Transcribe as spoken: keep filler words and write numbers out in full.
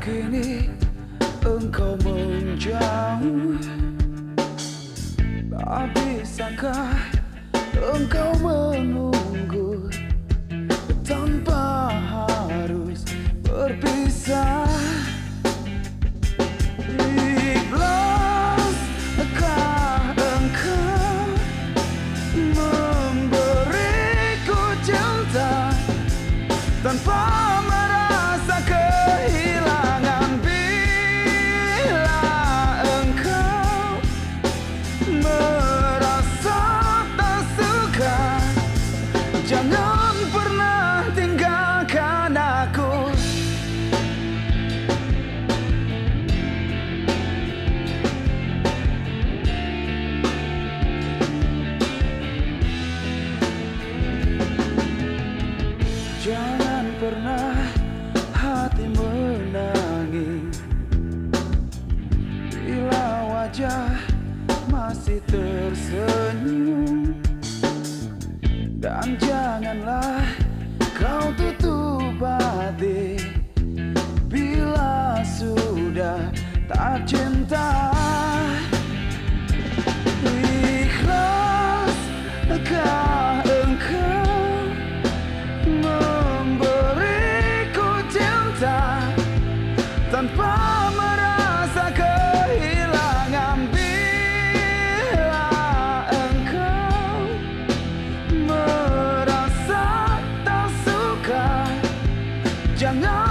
kini engkau menjauh, tak bisakah engkau menunggu tanpa harus berpisah? Ikhlaskah engkau memberiku cinta tanpa merasa kehilangan? Bila engkau merasa tak suka, jangan pernah tinggalkan aku. Jangan pernah hati menangis bila wajah masih tersenyum, dan janganlah kau tutup hati bila sudah tak cinta. Ikhlaskah engkau memberiku cinta tanpa merasa kehilangan? Bila engkau merasa tak suka, jangan